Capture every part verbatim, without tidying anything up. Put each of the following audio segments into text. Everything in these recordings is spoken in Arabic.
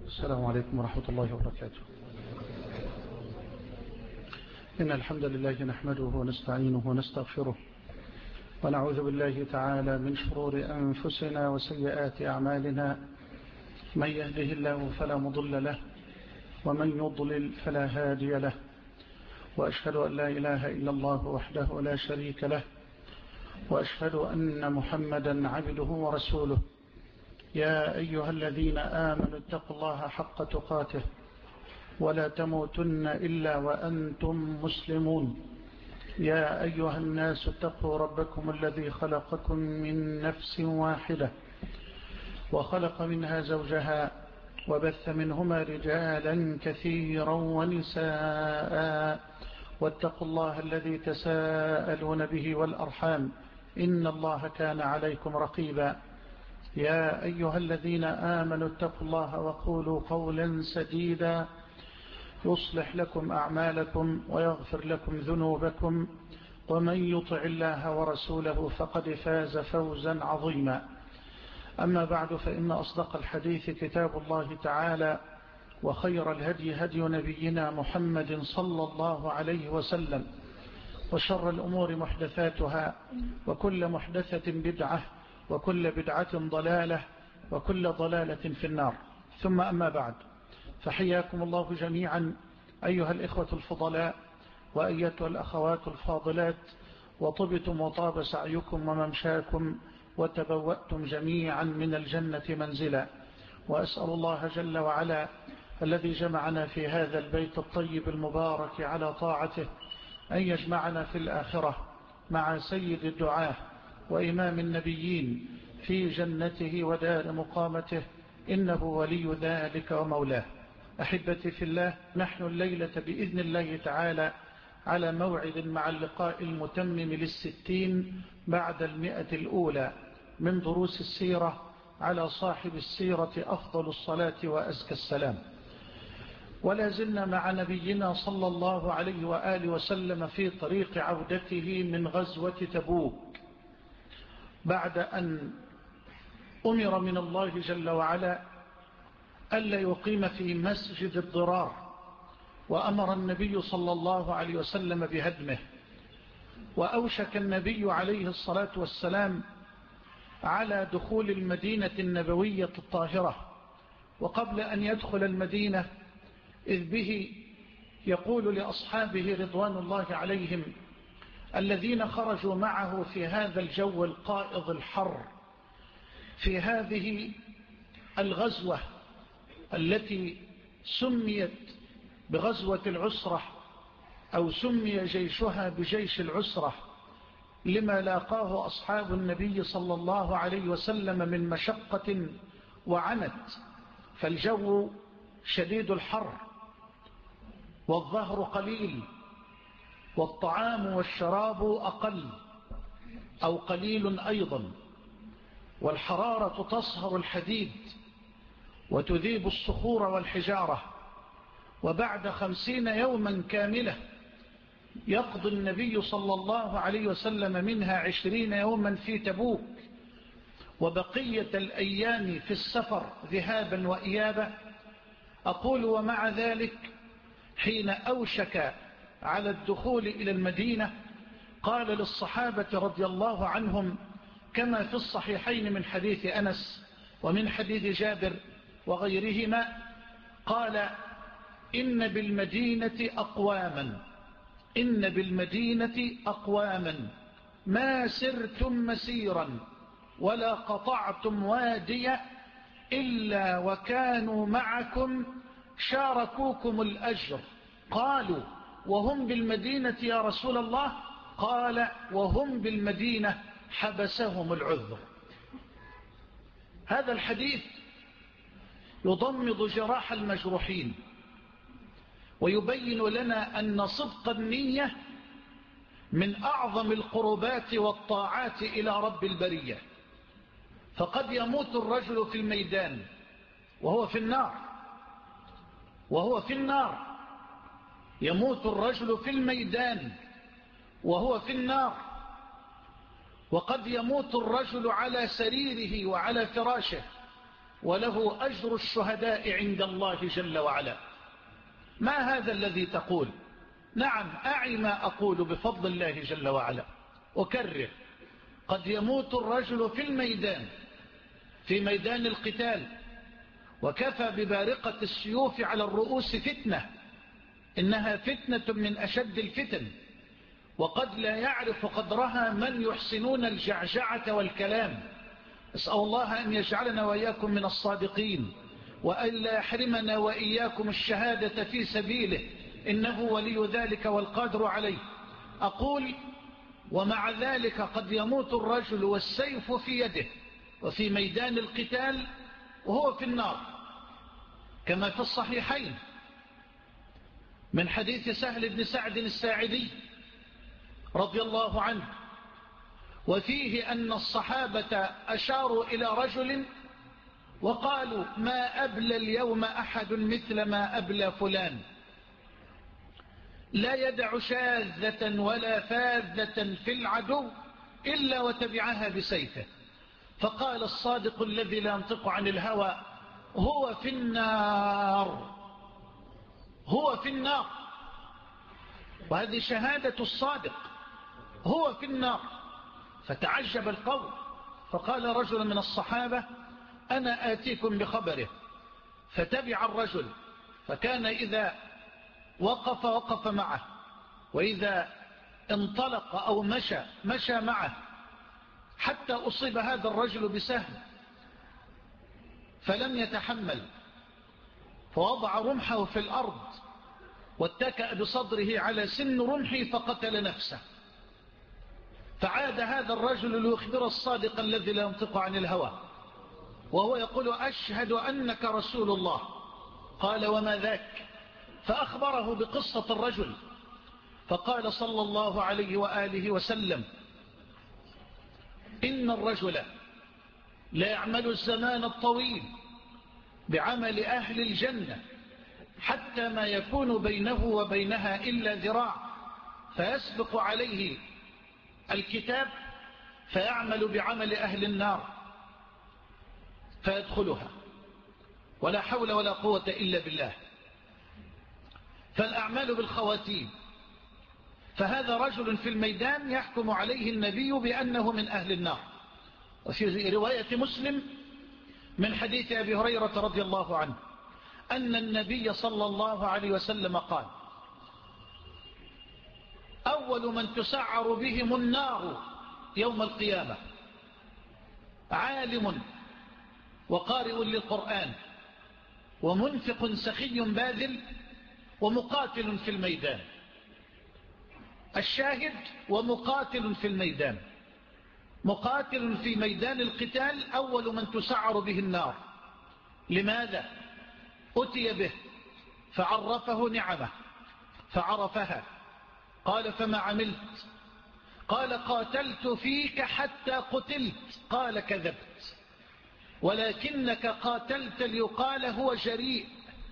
السلام عليكم ورحمة الله وبركاته. إن الحمد لله نحمده ونستعينه ونستغفره ونعوذ بالله تعالى من شرور أنفسنا وسيئات أعمالنا. من يهده الله فلا مضل له ومن يضلل فلا هادي له، وأشهد أن لا إله إلا الله وحده لا شريك له، وأشهد أن محمدا عبده ورسوله. يا أيها الذين آمنوا اتقوا الله حق تقاته ولا تموتن إلا وأنتم مسلمون. يا أيها الناس اتقوا ربكم الذي خلقكم من نفس واحدة وخلق منها زوجها وبث منهما رجالا كثيرا ونساء، واتقوا الله الذي تساءلون به والأرحام إن الله كان عليكم رقيبا. يا أيها الذين آمنوا اتقوا الله وقولوا قولا سديدا يصلح لكم أعمالكم ويغفر لكم ذنوبكم، ومن يطع الله ورسوله فقد فاز فوزا عظيما. أما بعد، فإن أصدق الحديث كتاب الله تعالى، وخير الهدي هدي نبينا محمد صلى الله عليه وسلم، وشر الأمور محدثاتها، وكل محدثة بدعة، وكل بدعة ضلالة، وكل ضلالة في النار. ثم أما بعد، فحياكم الله جميعا أيها الإخوة الفضلاء وأيتها الأخوات الفاضلات، وطبتم وطاب سعيكم وممشاكم وتبوأتم جميعا من الجنة منزلا. وأسأل الله جل وعلا الذي جمعنا في هذا البيت الطيب المبارك على طاعته أن يجمعنا في الآخرة مع سيد الدعاة وإمام النبيين في جنته ودار مقامته، إنه ولي ذلك ومولاه. أحبتي في الله، نحن الليلة بإذن الله تعالى على موعد مع اللقاء المتمم للستين بعد المئة الأولى من دروس السيرة على صاحب السيرة أفضل الصلاة وأزكى السلام. ولا زلنا مع نبينا صلى الله عليه وآله وسلم في طريق عودته من غزوة تبوك، بعد أن أمر من الله جل وعلا ألا يقيم في مسجد الضرار، وأمر النبي صلى الله عليه وسلم بهدمه. وأوشك النبي عليه الصلاة والسلام على دخول المدينة النبوية الطاهرة، وقبل أن يدخل المدينة إذ به يقول لأصحابه رضوان الله عليهم الذين خرجوا معه في هذا الجو القائض الحر، في هذه الغزوة التي سميت بغزوة العسرة، أو سمي جيشها بجيش العسرة، لما لاقاه أصحاب النبي صلى الله عليه وسلم من مشقة وعنت. فالجو شديد الحر، والظهر قليل، والطعام والشراب أقل أو قليل أيضا، والحرارة تصهر الحديد وتذيب الصخور والحجارة. وبعد خمسين يوما كاملة يقضي النبي صلى الله عليه وسلم منها عشرين يوما في تبوك، وبقية الأيام في السفر ذهابا وإيابا. أقول ومع ذلك حين أوشك على الدخول إلى المدينة قال للصحابة رضي الله عنهم كما في الصحيحين من حديث أنس ومن حديث جابر وغيرهما، قال: إن بالمدينة أقواما إن بالمدينة أقواما ما سرتم مسيرا ولا قطعتم واديا إلا وكانوا معكم شاركوكم الأجر. قالوا: وهم بالمدينة يا رسول الله؟ قال: وهم بالمدينة حبسهم العذر. هذا الحديث يضمد جراح المجروحين، ويبين لنا أن صدق النية من أعظم القربات والطاعات إلى رب البرية. فقد يموت الرجل في الميدان وهو في النار وهو في النار يموت الرجل في الميدان وهو في النار، وقد يموت الرجل على سريره وعلى فراشه وله أجر الشهداء عند الله جل وعلا. ما هذا الذي تقول؟ نعم، أعي ما أقول بفضل الله جل وعلا. أكرر، قد يموت الرجل في الميدان، في ميدان القتال، وكفى ببارقة السيوف على الرؤوس فتنة، إنها فتنة من أشد الفتن، وقد لا يعرف قدرها من يحسنون الجعجعة والكلام. أسأل الله أن يجعلنا وإياكم من الصادقين، وأن لا يحرمنا وإياكم الشهادة في سبيله، إنه ولي ذلك والقادر عليه. أقول: ومع ذلك قد يموت الرجل والسيف في يده وفي ميدان القتال وهو في النار، كما في الصحيحين من حديث سهل بن سعد الساعدي رضي الله عنه، وفيه أن الصحابة أشاروا إلى رجل وقالوا: ما أبلى اليوم أحد مثل ما أبلى فلان، لا يدع شاذة ولا فاذة في العدو إلا وتبعها بسيفه. فقال الصادق الذي لا ينطق عن الهوى: هو في النار، هو في النار. وهذه شهادة الصادق، هو في النار. فتعجب القوم، فقال رجل من الصحابة: أنا آتيكم بخبره. فتبع الرجل، فكان إذا وقف وقف معه، وإذا انطلق أو مشى مشى معه، حتى أصيب هذا الرجل بسهم فلم يتحمل، فوضع رمحه في الأرض واتكأ بصدره على سن رمحه فقتل نفسه. فعاد هذا الرجل ليخبر الصادق الذي لا ينطق عن الهوى، وهو يقول: أشهد أنك رسول الله. قال: وما ذاك؟ فأخبره بقصة الرجل، فقال صلى الله عليه وآله وسلم: إن الرجل لا يعمل الزمان الطويل بعمل أهل الجنة حتى ما يكون بينه وبينها إلا ذراع، فيسبق عليه الكتاب فيعمل بعمل أهل النار فيدخلها، ولا حول ولا قوة إلا بالله. فالأعمال بالخواتيم. فهذا رجل في الميدان يحكم عليه النبي بأنه من أهل النار. وفي رواية مسلم من حديث أبي هريرة رضي الله عنه أن النبي صلى الله عليه وسلم قال: أول من تسعر بهم النار يوم القيامة عالم وقارئ للقرآن ومنفق سخي باذل ومقاتل في الميدان. الشاهد: ومقاتل في الميدان، مقاتل في ميدان القتال أول من تسعر به النار. لماذا؟ أتي به فعرفه نعمه فعرفها، قال: فما عملت؟ قال: قاتلت فيك حتى قتلت. قال: كذبت، ولكنك قاتلت ليقال هو جريء،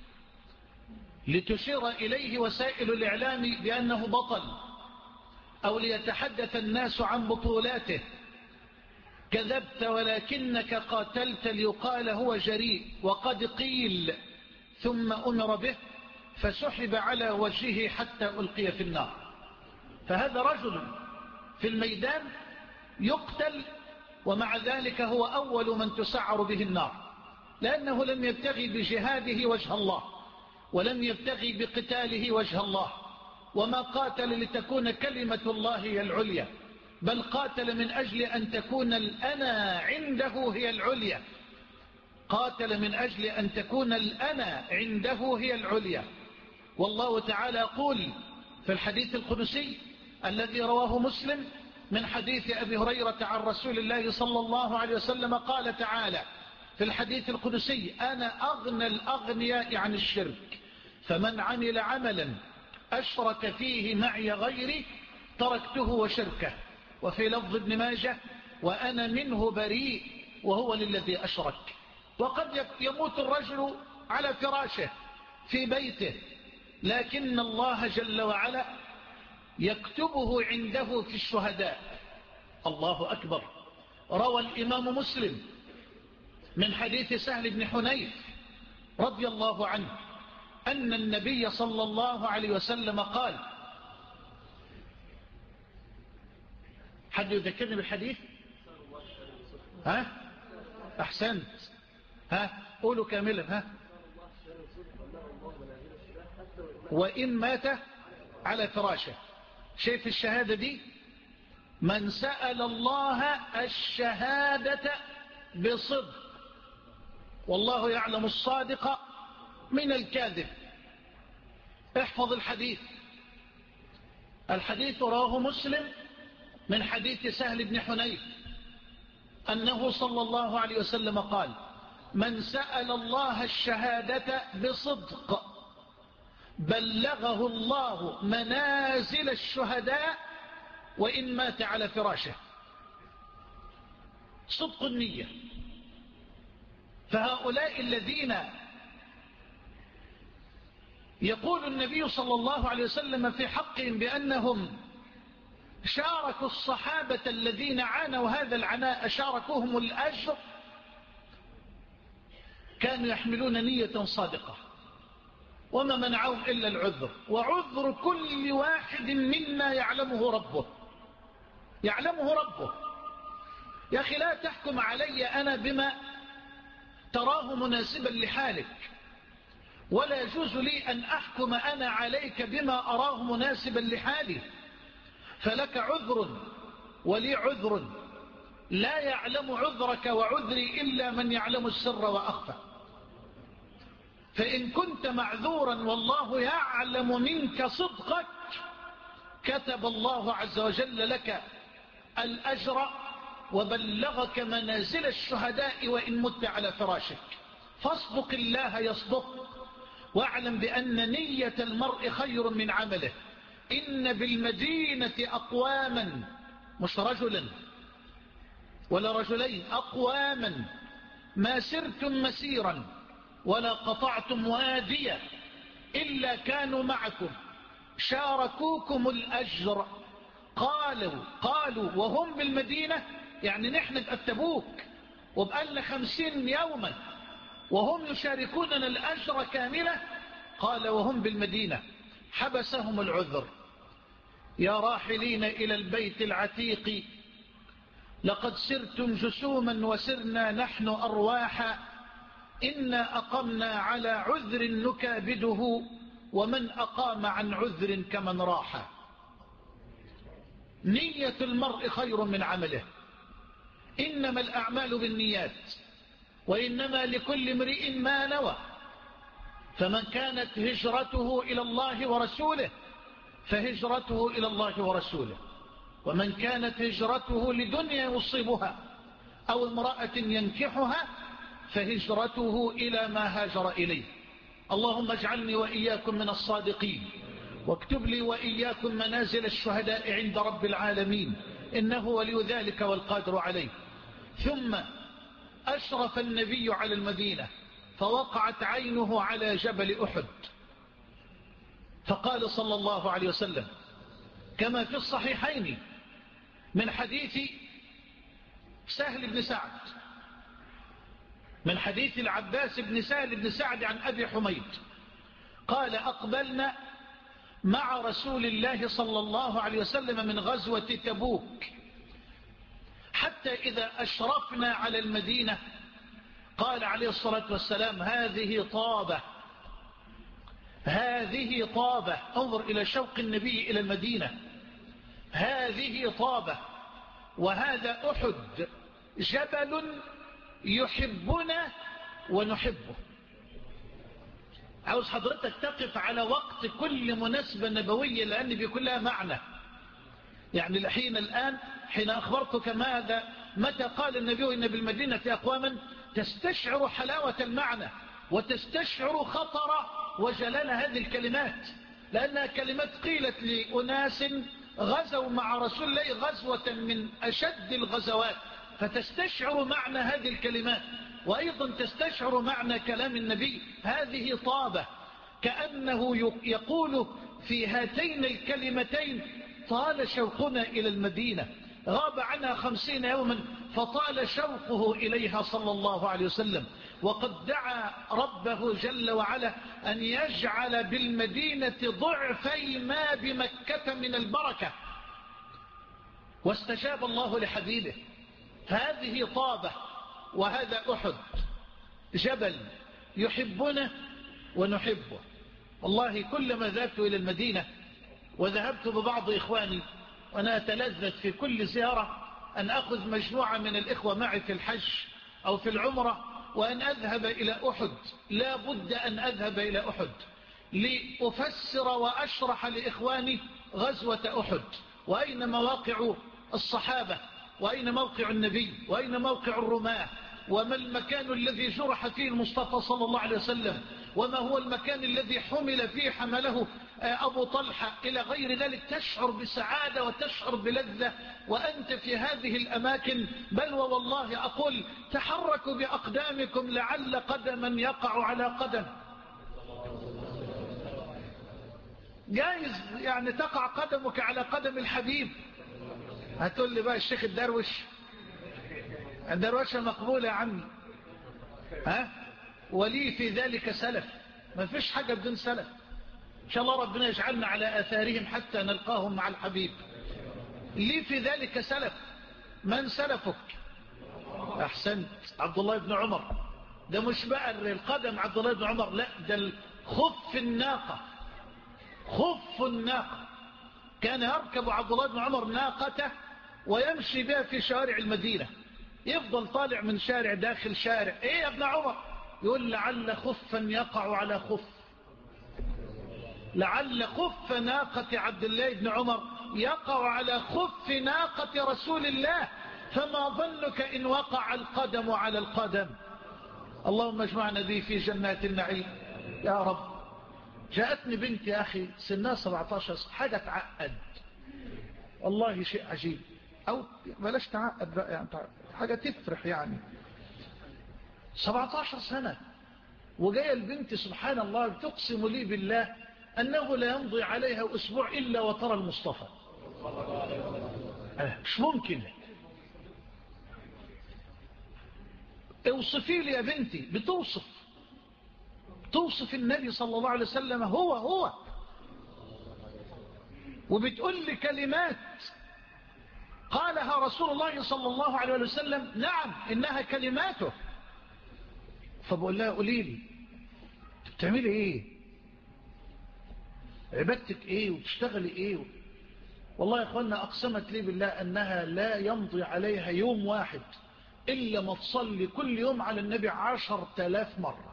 لتشير إليه وسائل الإعلام بأنه بطل، أو ليتحدث الناس عن بطولاته. كذبت، ولكنك قاتلت ليقال هو جريء. وقد قيل. ثم أمر به فسحب على وجهه حتى ألقي في النار. فهذا رجل في الميدان يقتل، ومع ذلك هو أول من تسعر به النار، لأنه لم يبتغي بجهاده وجه الله، ولم يبتغي بقتاله وجه الله، وما قاتل لتكون كلمة الله هي العليا، بل قاتل من أجل أن تكون الأنا عنده هي العليا. قاتل من أجل أن تكون الأنا عنده هي العليا. والله تعالى يقول في الحديث القدسي الذي رواه مسلم من حديث أبي هريرة عن رسول الله صلى الله عليه وسلم قال تعالى في الحديث القدسي: أنا أغنى الأغنياء عن الشرك، فمن عمل عملا أشرك فيه معي غيري تركته وشركه. وفي لفظ ابن ماجه: وأنا منه بريء وهو للذي أشرك. وقد يموت الرجل على فراشه في بيته، لكن الله جل وعلا يكتبه عنده في الشهداء. الله أكبر. روى الإمام مسلم من حديث سهل بن حنيف رضي الله عنه أن النبي صلى الله عليه وسلم قال، حد يذكرني بالحديث؟ ها أحسنت، ها قولوا كاملا، ها وإن مات على فراشه. شايف الشهادة دي؟ من سأل الله الشهادة بصدق والله يعلم الصادق من الكاذب. احفظ الحديث. الحديث رواه مسلم من حديث سهل بن حنيف أنه صلى الله عليه وسلم قال: من سأل الله الشهادة بصدق بلغه الله منازل الشهداء وإن مات على فراشه. صدق النية. فهؤلاء الذين يقول النبي صلى الله عليه وسلم في حقهم بأنهم شاركوا الصحابة الذين عانوا هذا العناء، شاركوهم الأجر، كانوا يحملون نية صادقة وما منعهم إلا العذر، وعذر كل واحد منا يعلمه ربه، يعلمه ربه. يا أخي لا تحكم علي أنا بما تراه مناسبا لحالك، ولا يجوز لي أن أحكم أنا عليك بما أراه مناسبا لحالي. فلك عذر ولي عذر، لا يعلم عذرك وعذري إلا من يعلم السر وأخفى. فإن كنت معذورا والله يعلم منك صدقك كتب الله عز وجل لك الأجر وبلغك منازل الشهداء وإن مت على فراشك. فاصدق الله يصدق، واعلم بأن نية المرء خير من عمله. إن بالمدينة أقواما، مش رجلا ولا رجلين، أقواما ما سرتم مسيرا ولا قطعتم واديا إلا كانوا معكم شاركوكم الأجر. قالوا قالوا وهم بالمدينة، يعني نحن بأتبوك وبقالنا خمسين يوما وهم يشاركوننا الأجر كاملة. قال وهم بالمدينة حبسهم العذر. يا راحلين إلى البيت العتيق لقد سرتم جسوما وسرنا نحن أرواحا إنا أقمنا على عذر نكابده ومن أقام عن عذر كمن راح. نية المرء خير من عمله. إنما الأعمال بالنيات وإنما لكل امرئ ما نوى. فمن كانت هجرته إلى الله ورسوله فهجرته إلى الله ورسوله، ومن كانت هجرته لدنيا يصيبها أو امرأة ينكحها فهجرته إلى ما هاجر إليه. اللهم اجعلني وإياكم من الصادقين، واكتب لي وإياكم منازل الشهداء عند رب العالمين، إنه ولي ذلك والقادر عليه. ثم أشرف النبي على المدينة فوقعت عينه على جبل أحد، فقال صلى الله عليه وسلم كما في الصحيحين من حديث سهل بن سعد، من حديث العباس بن سهل بن سعد عن أبي حميد قال أقبلنا مع رسول الله صلى الله عليه وسلم من غزوة تبوك حتى إذا أشرفنا على المدينة قال عليه الصلاة والسلام هذه طابة، هذه طابة. انظر إلى شوق النبي إلى المدينة. هذه طابة وهذا أحد، جبل يحبنا ونحبه. عاوز حضرتك تقف على وقت كل مناسبة نبوية لأن بيكون لها معنى. يعني الحين الآن حين أخبرتك ماذا متى قال النبي إن بالمدينة أقواما تستشعر حلاوة المعنى وتستشعر خطر وجلال هذه الكلمات، لأنها كلمات قيلت لأناس غزوا مع رسول الله غزوة من أشد الغزوات، فتستشعر معنى هذه الكلمات، وأيضا تستشعر معنى كلام النبي. هذه طابة، كأنه يقول في هاتين الكلمتين طال شوقنا إلى المدينة، غاب عنها خمسين يوما فطال شوقه إليها صلى الله عليه وسلم، وقد دعا ربه جل وعلا أن يجعل بالمدينة ضعفي ما بمكة من البركة، واستجاب الله لحبيبه. هذه طابة وهذا أحد، جبل يحبنا ونحبه. والله كلما ذهبت إلى المدينة وذهبت ببعض إخواني وأنا أتلذذ في كل زيارة أن أخذ مجموعة من الإخوة معي في الحج أو في العمرة وأن أذهب إلى أحد. لا بد أن أذهب إلى أحد لأفسر وأشرح لإخواني غزوة أحد، وأين مواقع الصحابة، وأين موقع النبي، وأين موقع الرماة، وما المكان الذي جرح فيه المصطفى صلى الله عليه وسلم، وما هو المكان الذي حمل فيه حمله أبو طلحة إلى غير ذلك. تشعر بسعادة وتشعر بلذة وأنت في هذه الأماكن. بل والله أقول تحركوا بأقدامكم لعل قدما يقع على قدم. جايز يعني تقع قدمك على قدم الحبيب. هتقول لي بقى الشيخ الدروش، الدروشة مقبولة يا عمي، ها؟ ولي في ذلك سلف. ما فيش حاجة بدون سلف. إن شاء الله ربنا يجعلنا على آثارهم حتى نلقاهم مع الحبيب. لي في ذلك سلف. من سلفك؟ أحسنت، عبد الله بن عمر. ده مش بقى القدم عبد الله بن عمر، لا، ده خف الناقة. خف الناقة كان يركب عبد الله بن عمر ناقته ويمشي بها في شوارع المدينة، يفضل طالع من شارع داخل شارع. ايه يا ابن عمر؟ يقول لعل خفا يقع على خف، لعل خف ناقة عبد الله بن عمر يقع على خف ناقة رسول الله، فما ظنك إن وقع القدم على القدم. اللهم اجمعنا به في جنات النعيم يا رب. جاءتني بنت يا أخي سنها سبعة عشر، حاجة تعقد والله، شيء عجيب. أو بلاش تعقد بقى، يعني حاجة تفرح يعني. سبعة عشر سنة وجاية البنت سبحان الله تقسم لي بالله أنه لا يمضي عليها أسبوع إلا وترى المصطفى. أه مش ممكن. اوصفي لي يا بنتي. بتوصف توصف النبي صلى الله عليه وسلم هو هو، وبتقول لي كلمات قالها رسول الله صلى الله عليه وسلم. نعم إنها كلماته. فبقول لها قولي لي بتعملي ايه، عبادتك ايه، وبتشتغلي ايه؟ والله يا اخوانا اقسمت لي بالله انها لا يمضي عليها يوم واحد الا ما تصلي كل يوم على النبي عشر تلاف مرة.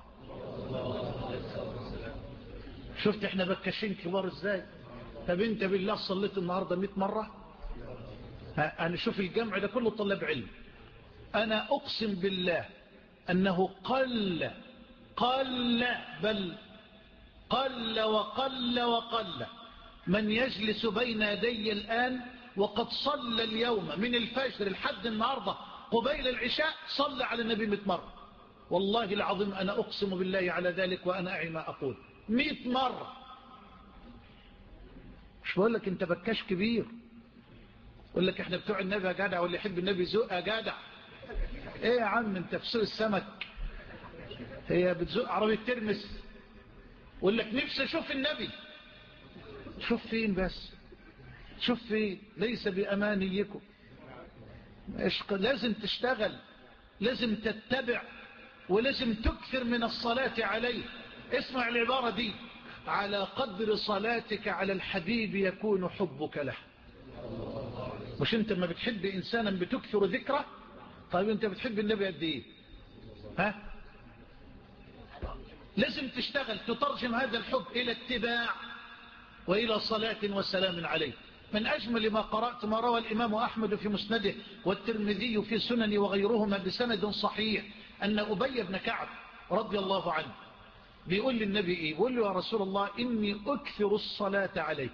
شفت احنا بكاشين كبار ازاي؟ طب انت بالله صليت النهاردة مئة مرة؟ انا شوف الجمع ده كله طلاب علم. انا اقسم بالله انه قل قل بل قل وقل وقل من يجلس بين يدي الآن وقد صلى اليوم من الفجر لحد النهاردة قبيل العشاء صلى على النبي مئة مرة. والله العظيم أنا أقسم بالله على ذلك وأنا أعي ما أقول. مئة مرة. مش بقول لك أنت بكاش كبير، بقول لك احنا بتوع النبي يا جدع، واللي يحب النبي زق يا جدع. ايه يا عم انت في سوق السمك، هي بتزق عربية ترمس. يقول لك نفسي اشوف النبي. شوف فين بس، شوف فين. ليس بأمانيكم. لازم تشتغل، لازم تتبع، ولازم تكثر من الصلاة عليه. اسمع العبارة دي: على قدر صلاتك على الحبيب يكون حبك له. مش انت ما بتحب انسانا بتكثر ذكره؟ طيب انت بتحب النبي قد ايه؟ ها؟ لازم تشتغل تترجم هذا الحب إلى اتباع وإلى صلاة وسلام عليه. من أجمل ما قرأت ما روى الإمام أحمد في مسنده والترمذي في سنن وغيرهما بسند صحيح أن أبي بن كعب رضي الله عنه بيقول للنبي إيه؟ بيقول له يا رسول الله إني أكثر الصلاة عليك،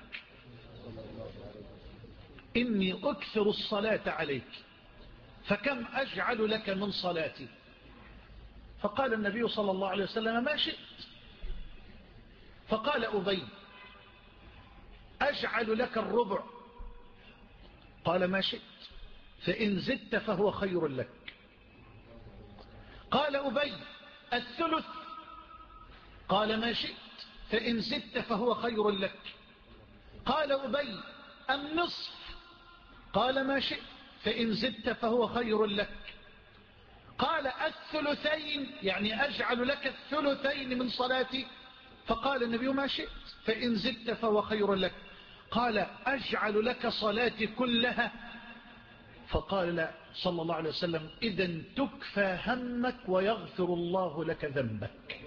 إني أكثر الصلاة عليك فكم أجعل لك من صلاتي؟ فقال النبي صلى الله عليه وسلم ما شئت. فقال أبي أجعل لك الربع؟ قال ما شئت. فإن زدت فهو خير لك. قال أبي الثلث، قال ما شئت، فإن زدت فهو خير لك. قال أبي النصف، قال ما شئت، فإن زدت فهو خير لك. قال الثلثين، يعني أجعل لك الثلثين من صلاتي، فقال النبي ما شئت، فإن زدت فهو خير لك. قال أجعل لك صلاتي كلها، فقال لا صلى الله عليه وسلم إذن تكفى همك ويغفر الله لك ذنبك.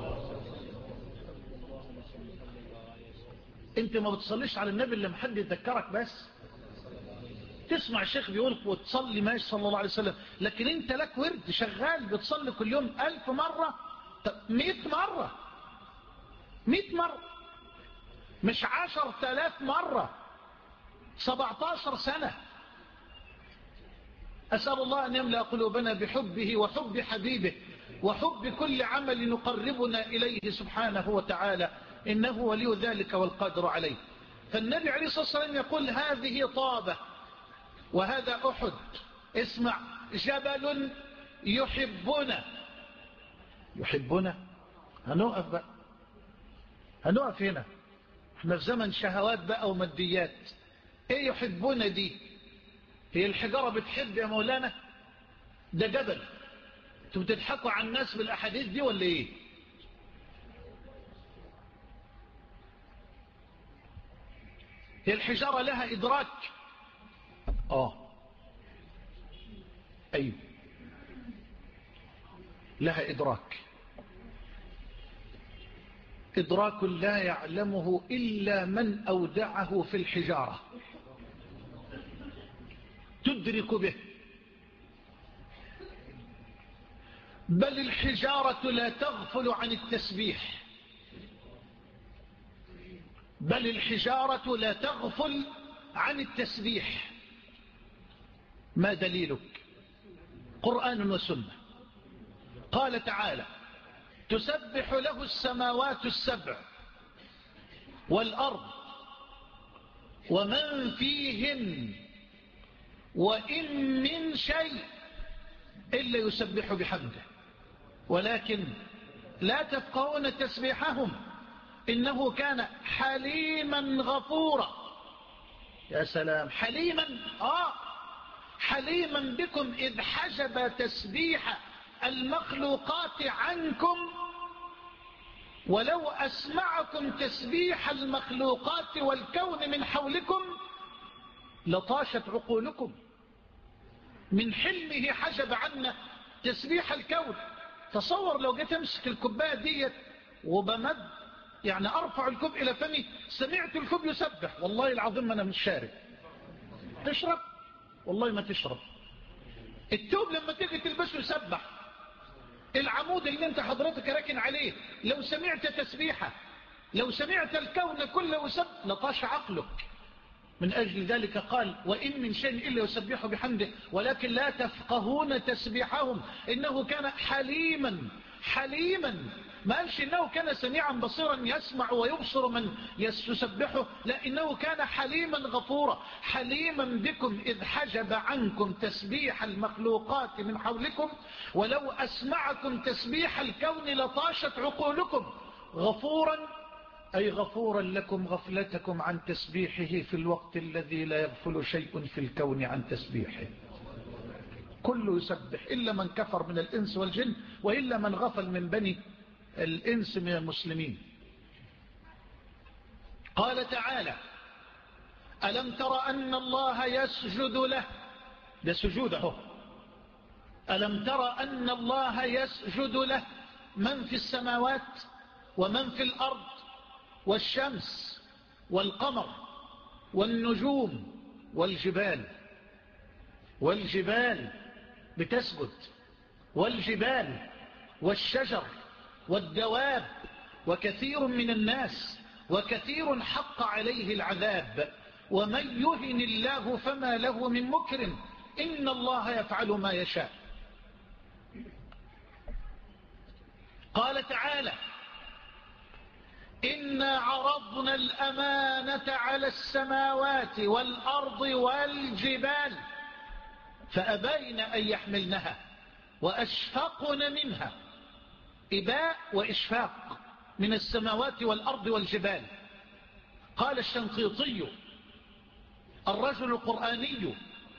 انت ما بتصليش على النبي اللي محد يذكرك، بس تسمع الشيخ بيقول وتصلي ماشي صلى الله عليه وسلم، لكن انت لك ورد شغال بتصلي كل يوم ألف مرة، مئة مرة، مئة مرة، مش عشر تلاف مرة، سبعتاشر سنة. أسأل الله أن يملأ قلوبنا بحبه وحب حبيبه وحب كل عمل نقربنا إليه سبحانه وتعالى، إنه ولي ذلك والقادر عليه. فالنبي عليه الصلاة والسلام يقول هذه طابة وهذا أحد. اسمع، جبل يحبنا، يحبنا، هنقف بقى، هنقف هنا، احنا في زمن شهوات بقى وماديات. ايه يحبنا دي؟ هي الحجارة بتحب يا مولانا؟ ده جبل. انتوا بتضحكوا على الناس بالاحاديث دي ولا ايه؟ هي الحجارة لها ادراك؟ اه ايوه لها ادراك، ادراك لا يعلمه الا من اودعه في الحجارة، تدرك به. بل الحجارة لا تغفل عن التسبيح، بل الحجارة لا تغفل عن التسبيح. ما دليلك؟ قرآن وسنة. قال تعالى تسبح له السماوات السبع والأرض ومن فيهن وإن من شيء إلا يسبح بحمده ولكن لا تفقهون تسبيحهم إنه كان حليما غفورا. يا سلام، حليما، آه حليما بكم إذ حجب تسبيح المخلوقات عنكم، ولو أسمعكم تسبيح المخلوقات والكون من حولكم لطاشت عقولكم. من حلمه حجب عنا تسبيح الكون. تصور لو جيت امسك الكوبايه ديت وبمد، يعني ارفع الكوب الى فمي، سمعت الكوب يسبح، والله العظيم انا مش شارب. تشرب؟ والله ما تشرب. التوب لما تيجي تلبسه يسبح. العمود اللي انت حضرتك راكن عليه لو سمعت تسبيحه، لو سمعت الكون كله يسبح لطاش عقلك. من أجل ذلك قال وإن من شيء إلا يسبح بحمده ولكن لا تفقهون تسبيحهم إنه كان حليما. حليما ما قالش إنه كان سميعا بصيرا يسمع ويبصر من يسبحه، لا، إنه كان حليما غفورا. حليما بكم إذ حجب عنكم تسبيح المخلوقات من حولكم ولو أسمعكم تسبيح الكون لطاشت عقولكم. غفورا أي غفورا لكم غفلتكم عن تسبيحه في الوقت الذي لا يغفل شيء في الكون عن تسبيحه. كله يسبح إلا من كفر من الإنس والجن، وإلا من غفل من بني الإنس من المسلمين. قال تعالى ألم تر أن الله يسجد له، ده سجوده. ألم تر أن الله يسجد له من في السماوات ومن في الأرض والشمس والقمر والنجوم والجبال. والجبال بتسجد، والجبال والشجر والدواب وكثير من الناس، وكثير حق عليه العذاب، ومن يهن الله فما له من مكرم إن الله يفعل ما يشاء. قال تعالى إنا عرضنا الأمانة على السماوات والأرض والجبال فأبين أن يحملنها وأشفقن منها. إباء وإشفاق من السماوات والأرض والجبال. قال الشنقيطي الرجل القرآني: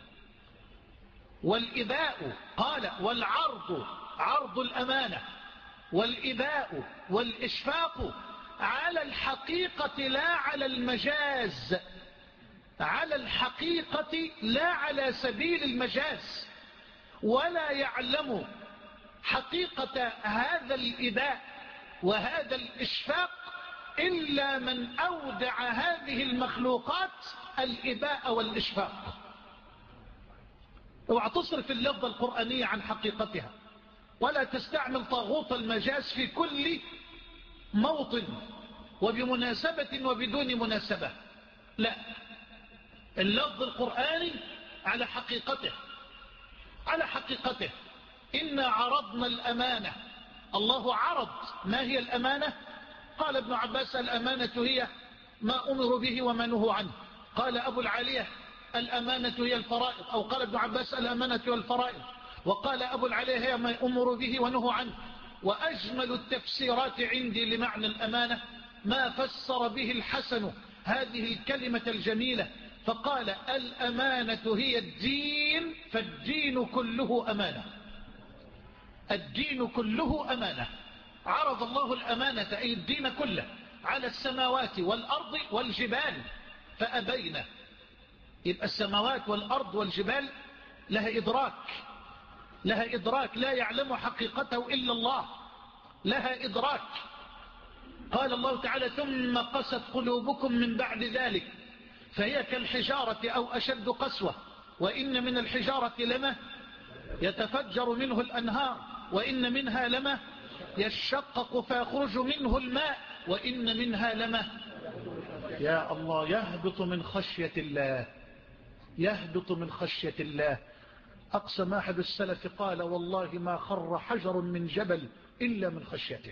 والإباء، قال والعرض عرض الأمانة، والإباء والإشفاق على الحقيقة لا على المجاز، على الحقيقة لا على سبيل المجاز. ولا يعلم حقيقة هذا الإباء وهذا الإشفاق إلا من أودع هذه المخلوقات الإباء والإشفاق. اوعى تصرف اللفظة القرآنية عن حقيقتها، ولا تستعمل طاغوت المجاز في كل موطن وبمناسبة وبدون مناسبة. لا، اللفظ القرآني على حقيقته، على حقيقته. إنا عرضنا الأمانة. الله عرض. ما هي الأمانة؟ قال ابن عباس: الأمانة هي ما أمر به وما نهوا عنه. قال أبو العالية: الأمانة هي الفرائض. أو قال ابن عباس: الأمانة هي الفرائض. وقال أبو العالية: هي ما أمر به ونهوا عنه. وأجمل التفسيرات عندي لمعنى الأمانة ما فسر به الحسن هذه الكلمة الجميلة، فقال: الأمانة هي الدين، فالدين كله أمانة. الدين كله أمانة. عرض الله الأمانة أي الدين كله على السماوات والأرض والجبال فأبين. يبقى السماوات والأرض والجبال لها إدراك، لها إدراك لا يعلم حقيقته إلا الله، لها إدراك. قال الله تعالى: ثم قست قلوبكم من بعد ذلك فهي كالحجارة أو أشد قسوة، وإن من الحجارة لما يتفجر منه الأنهار، وإن منها لما يشقق فيخرج منه الماء، وإن منها لما يا الله يهبط من خشية الله، يهبط من خشية الله. أقسم أحد السلف قال: والله ما خر حجر من جبل إلا من خشيته.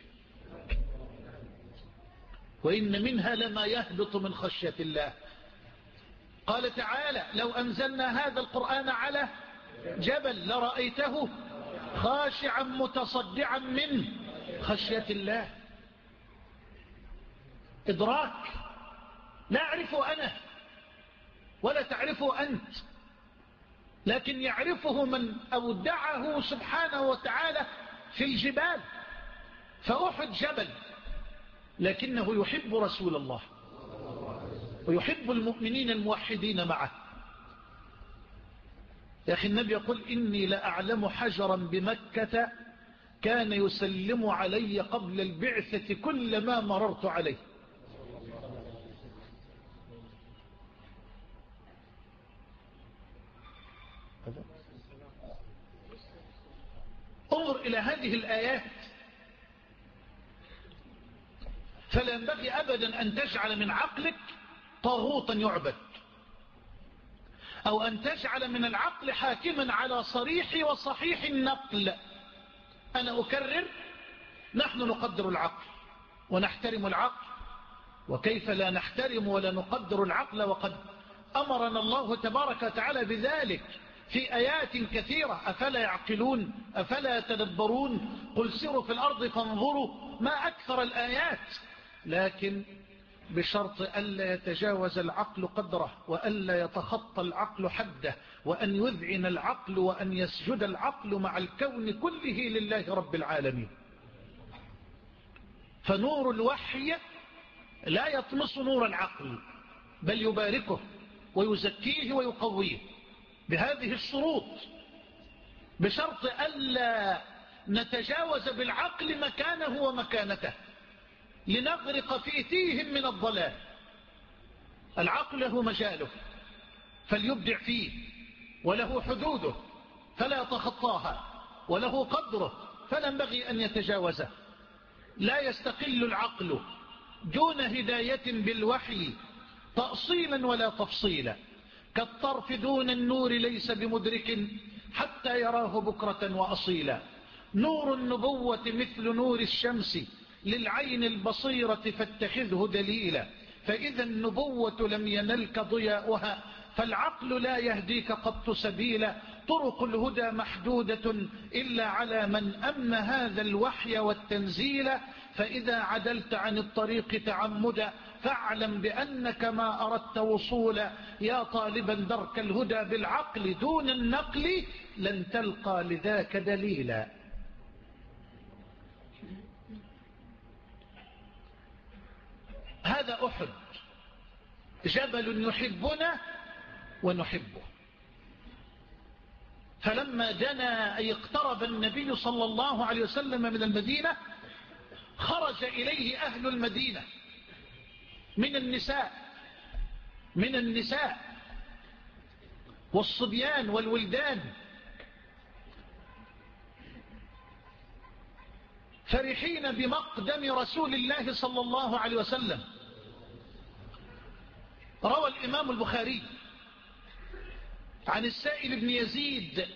وإن منها لما يهبط من خشية الله. قال تعالى: لو أنزلنا هذا القرآن على جبل لرأيته خاشعا متصدعا من خشية الله. إدراك لا أعرفه أنا ولا تعرفه أنت، لكن يعرفه من أودعه سبحانه وتعالى في الجبال. فأحد جبل، لكنه يحب رسول الله ويحب المؤمنين الموحدين معه. يا أخي النبي يقول: إني لأعلم حجرا بمكة كان يسلم علي قبل البعثة كلما مررت عليه. انظر إلى هذه الآيات. فلا ينبغي أبدا أن تجعل من عقلك طاغوتا يعبد، أو أن تجعل من العقل حاكما على صريح وصحيح النقل. أنا أكرر: نحن نقدر العقل ونحترم العقل، وكيف لا نحترم ولا نقدر العقل وقد أمرنا الله تبارك وتعالى بذلك في آيات كثيرة. أفلا يعقلون أفلا يتدبرون قل سيروا في الأرض فانظروا، ما أكثر الآيات. لكن بشرط ألا يتجاوز العقل قدره، وألا يتخطى العقل حده، وأن يذعن العقل وأن يسجد العقل مع الكون كله لله رب العالمين. فنور الوحي لا يطمس نور العقل، بل يباركه ويزكيه ويقويه بهذه الشروط، بشرط ألا نتجاوز بالعقل مكانه ومكانته لنغرق في تيه من الضلال. العقل له مجاله فليبدع فيه، وله حدوده فلا يتخطاها، وله قدره فلا ينبغي أن يتجاوزه. لا يستقل العقل دون هداية بالوحي تأصيلا ولا تفصيلا، كالطرف دون النور ليس بمدرك حتى يراه بكرة وأصيلا. نور النبوة مثل نور الشمس للعين البصيرة فاتخذه دليلا، فإذا النبوة لم ينلك ضياؤها فالعقل لا يهديك قط سبيلا، طرق الهدى محدودة إلا على من أمن هذا الوحي والتنزيل، فإذا عدلت عن الطريق تعمدا فاعلم بأنك ما أردت وصولا، يا طالبا درك الهدى بالعقل دون النقل لن تلقى لذاك دليلا. هذا أحد، جبل يحبنا ونحبه. فلما دنا أي اقترب النبي صلى الله عليه وسلم من المدينة خرج إليه أهل المدينة من النساء من النساء والصبيان والولدان، فرحين بمقدم رسول الله صلى الله عليه وسلم. روى الإمام البخاري عن السائل بن يزيد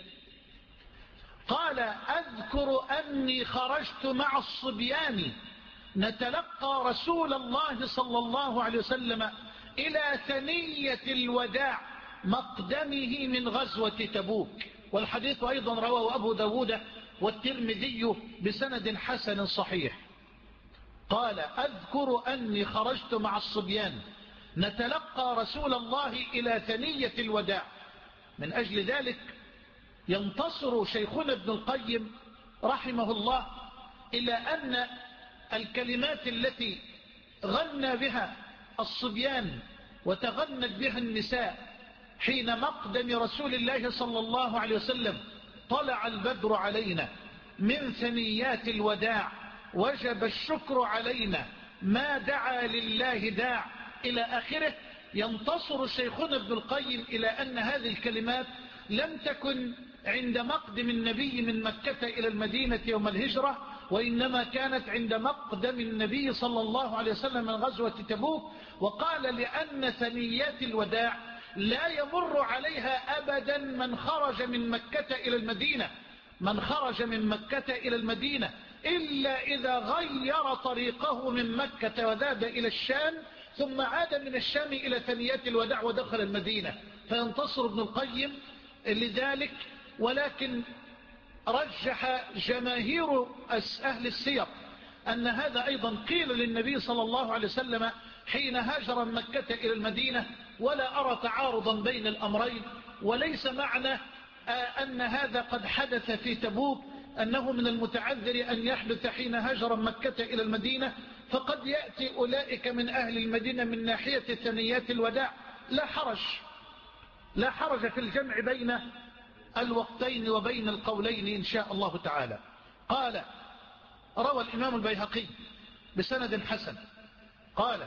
قال: أذكر أني خرجت مع الصبيان نتلقى رسول الله صلى الله عليه وسلم إلى ثنية الوداع مقدمه من غزوة تبوك. والحديث أيضا رواه أبو داود والترمذي بسند حسن صحيح. قال: أذكر أني خرجت مع الصبيان نتلقى رسول الله إلى ثنية الوداع. من أجل ذلك ينتصر شيخنا ابن القيم رحمه الله إلى أن الكلمات التي غنى بها الصبيان وتغنت بها النساء حين مقدم رسول الله صلى الله عليه وسلم: طلع البدر علينا من ثنيات الوداع وجب الشكر علينا ما دعا لله داع إلى آخره، ينتصر شيخنا ابن القيم إلى أن هذه الكلمات لم تكن عند مقدم النبي من مكة إلى المدينة يوم الهجرة، وإنما كانت عند مقدم النبي صلى الله عليه وسلم من غزوة تبوك. وقال: لأن ثنيات الوداع لا يمر عليها أبدا من خرج من مكة إلى المدينة من خرج من مكة إلى المدينة إلا إذا غير طريقه من مكة وذهب إلى الشام ثم عاد من الشام إلى ثنيات الوداع ودخل المدينة. فينتصر ابن القيم لذلك، ولكن رجح جماهير أهل السير أن هذا أيضا قيل للنبي صلى الله عليه وسلم حين هاجر من مكة إلى المدينة، ولا أرى تعارضا بين الأمرين. وليس معنى أن هذا قد حدث في تبوك أنه من المتعذر أن يحدث حين هاجر من مكة إلى المدينة، فقد يأتي أولئك من أهل المدينة من ناحية ثنيات الوداع. لا حرج لا حرج في الجمع بين الوقتين وبين القولين إن شاء الله تعالى. قال: روى الإمام البيهقي بسند حسن قال: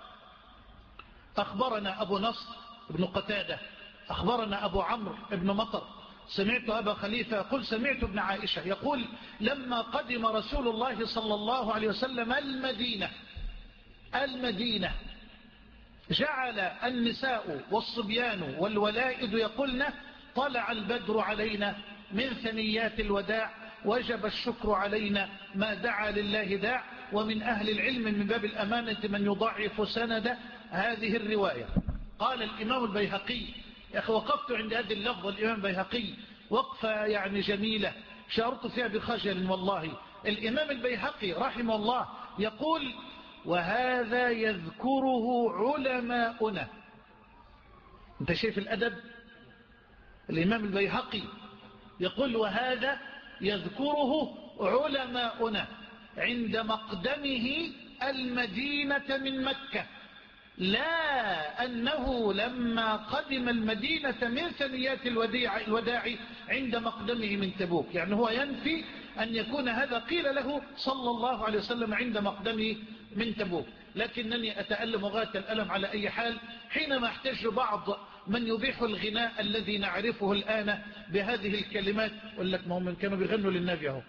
أخبرنا أبو نصر بن قتادة أخبرنا أبو عمرو بن مطر سمعت أبا خليفة قل سمعت ابن عائشة يقول: لما قدم رسول الله صلى الله عليه وسلم المدينة المدينة جعل النساء والصبيان والولائد يقولن: طلع البدر علينا من ثنيات الوداع وجب الشكر علينا ما دعا لله داع. ومن أهل العلم من باب الأمانة من يضعف سند هذه الرواية. قال الإمام البيهقي: يا أخي وقفت عند هذه اللفظة الإمام البيهقي وقفة يعني جميلة شعرت فيها بخجل والله. الإمام البيهقي رحمه الله يقول: وهذا يذكره علماؤنا. انت شايف الأدب؟ الإمام البيهقي يقول: وهذا يذكره علماؤنا عند مقدمه المدينة من مكة، لا أنه لما قدم المدينة من ثنيات الوداع عند مقدمه من تبوك. يعني هو ينفي أن يكون هذا قيل له صلى الله عليه وسلم عند مقدمه من تبوك. لكنني أتألم غاية الألم على أي حال حينما احتج بعض من يبيح الغناء الذي نعرفه الآن بهذه الكلمات. يقول لك: ما هم من كانوا بيغنوا للنبي اهو.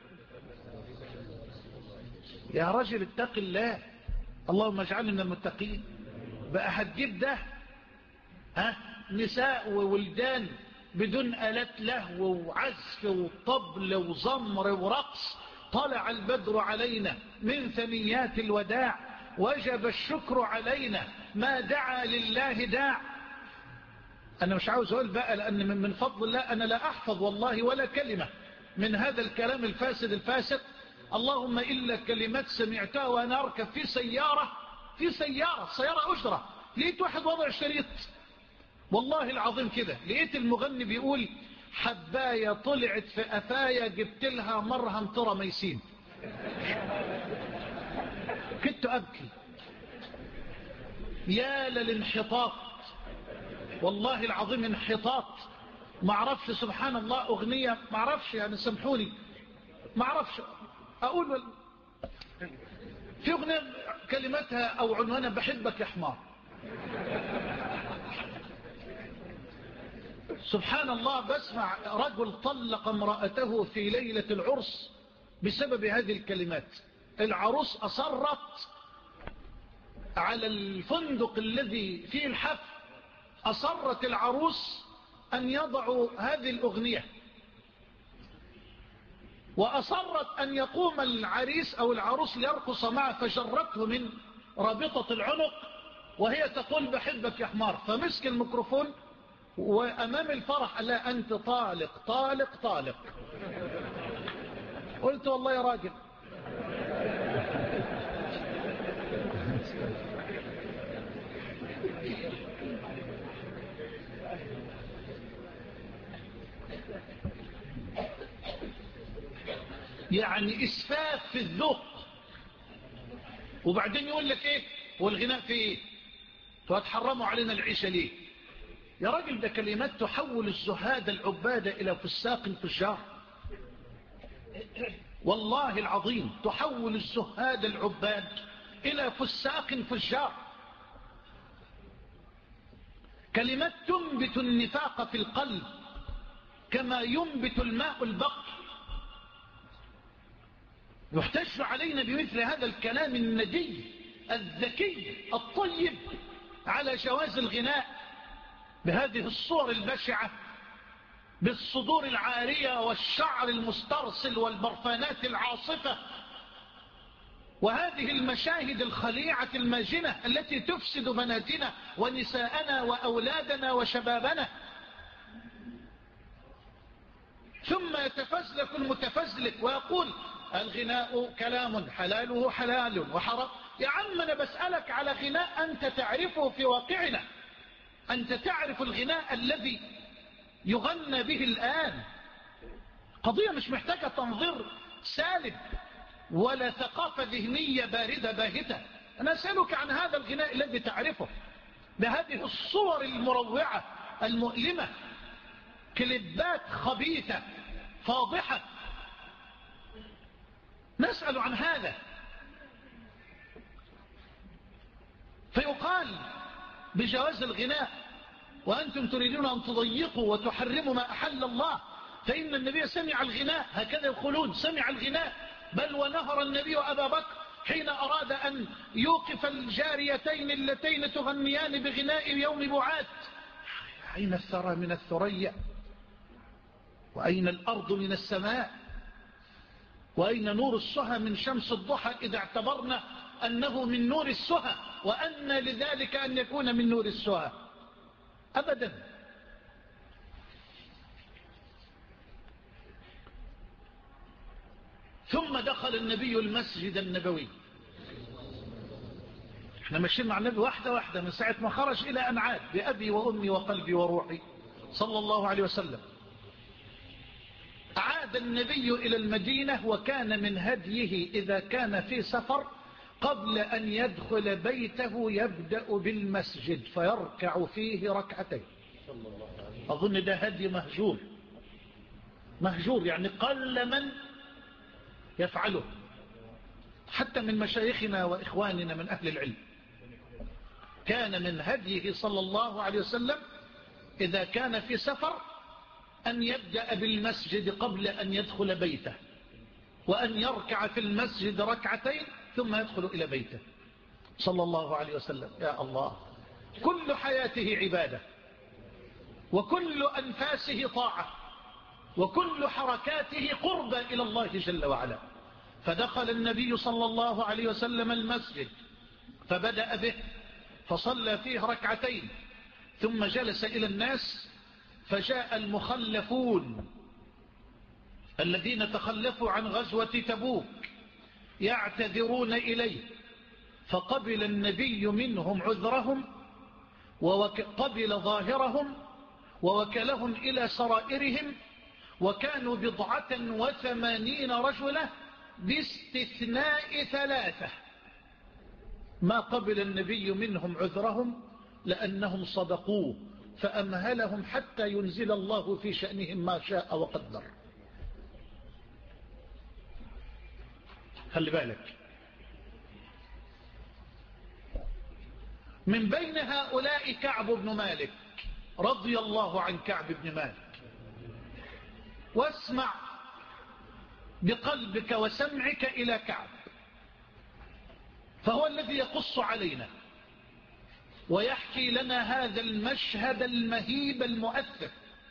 يا رجل اتق الله، اللهم اجعلنا من المتقين. بقى هتجيب ده ها نساء وولدان بدون آلات لهو وعزف وطبل وزمر ورقص. طلع البدر علينا من ثنيات الوداع وجب الشكر علينا ما دعا لله داع. أنا مش عاوز أقول بقى، لأن من فضل الله أنا لا أحفظ والله ولا كلمة من هذا الكلام الفاسد الفاسد. اللهم إلا كلمات سمعتها وأنا أركب في سيارة في سيارة سيارة أجرة، لقيت واحد وضع شريط والله العظيم كده، لقيت المغني بيقول حباية طلعت في أفايا جبت لها مرهم ترى ميسين. كنت أبكي يا للانحطاط، والله العظيم انحطاط. معرفش سبحان الله أغنية، معرفش يعني سامحوني، معرفش أقول ولا في أغنية كلماتها أو عنوانها بحبك يا حمار. سبحان الله، بسمع رجل طلق امرأته في ليلة العرس بسبب هذه الكلمات. العروس أصرت على الفندق الذي فيه الحفل، أصرت العروس أن يضعوا هذه الأغنية، وأصرت أن يقوم العريس أو العروس ليرقص معه، فجرته من رابطة العنق وهي تقول بحبك يا حمار. فمسك الميكروفون وأمام الفرح قال لها أنت طالق طالق طالق. قلت والله يا راجل يعني إسفاف في الذوق. وبعدين يقول لك إيه والغناء في إيه، وهتحرموا علينا العيشة ليه يا راجل؟ ده كلمات تحول الزهاد العبادة إلى فساق فجار، والله العظيم تحول الزهاد العباد إلى فساق فجار. كلمات تنبت النفاق في القلب كما ينبت الماء البقر. يحتج علينا بمثل هذا الكلام الندي الذكي الطيب على جواز الغناء بهذه الصور البشعة، بالصدور العارية والشعر المسترسل والبرفانات العاصفة، وهذه المشاهد الخليعة الماجنة التي تفسد بناتنا ونساءنا وأولادنا وشبابنا. ثم يتفزلك المتفزلك ويقول الغناء كلام حلاله حلال وحرام. يا عم أنا بسألك على غناء أنت تعرفه في واقعنا، أنت تعرف الغناء الذي يغنى به الآن. قضية مش محتاجة تنظير سالب ولا ثقافة ذهنية باردة باهتة. أنا أسألك عن هذا الغناء الذي تعرفه بهذه الصور المروعة المؤلمة، كليبات خبيثة فاضحة. نسأل عن هذا. فيقال بجواز الغناء وأنتم تريدون أن تضيقوا وتحرموا ما أحل الله، فإن النبي سمع الغناء، هكذا يقولون سمع الغناء، بل ونهر النبي أبا بكر حين أراد أن يوقف الجاريتين اللتين تغنيان بغناء يوم بعاث. أين الثرى من الثريا، وأين الأرض من السماء، وأين نور السهى من شمس الضحى، إذا اعتبرنا أنه من نور السهى، وأن لذلك أن يكون من نور السهى أبدا. ثم دخل النبي المسجد النبوي. احنا ماشيين مع النبي واحدة واحدة من ساعة ما خرج إلى أن عاد بأبي وأمي وقلبي وروحي صلى الله عليه وسلم. عاد النبي إلى المدينة، وكان من هديه إذا كان في سفر قبل أن يدخل بيته يبدأ بالمسجد فيركع فيه ركعتين. أظن ده هدي مهجور، مهجور يعني قل من يفعله حتى من مشايخنا وإخواننا من أهل العلم. كان من هديه صلى الله عليه وسلم إذا كان في سفر أن يبدأ بالمسجد قبل أن يدخل بيته، وأن يركع في المسجد ركعتين ثم يدخل إلى بيته صلى الله عليه وسلم. يا الله، كل حياته عبادة، وكل أنفاسه طاعة، وكل حركاته قربة إلى الله جل وعلا. فدخل النبي صلى الله عليه وسلم المسجد فبدأ به فصلى فيه ركعتين، ثم جلس إلى الناس، فجاء المخلفون الذين تخلفوا عن غزوة تبوك يعتذرون إليه، فقبل النبي منهم عذرهم وقبل ظاهرهم ووكلهم إلى سرائرهم، وكانوا بضعة وثمانين رجلا باستثناء ثلاثة. ما قبل النبي منهم عذرهم لأنهم صدقوه، فأمهلهم حتى ينزل الله في شأنهم ما شاء وقدر. خلي بالك، من بين هؤلاء كعب بن مالك رضي الله عن كعب بن مالك. واسمع بقلبك وسمعك إلى كعب، فهو الذي يقص علينا ويحكي لنا هذا المشهد المهيب المؤثر.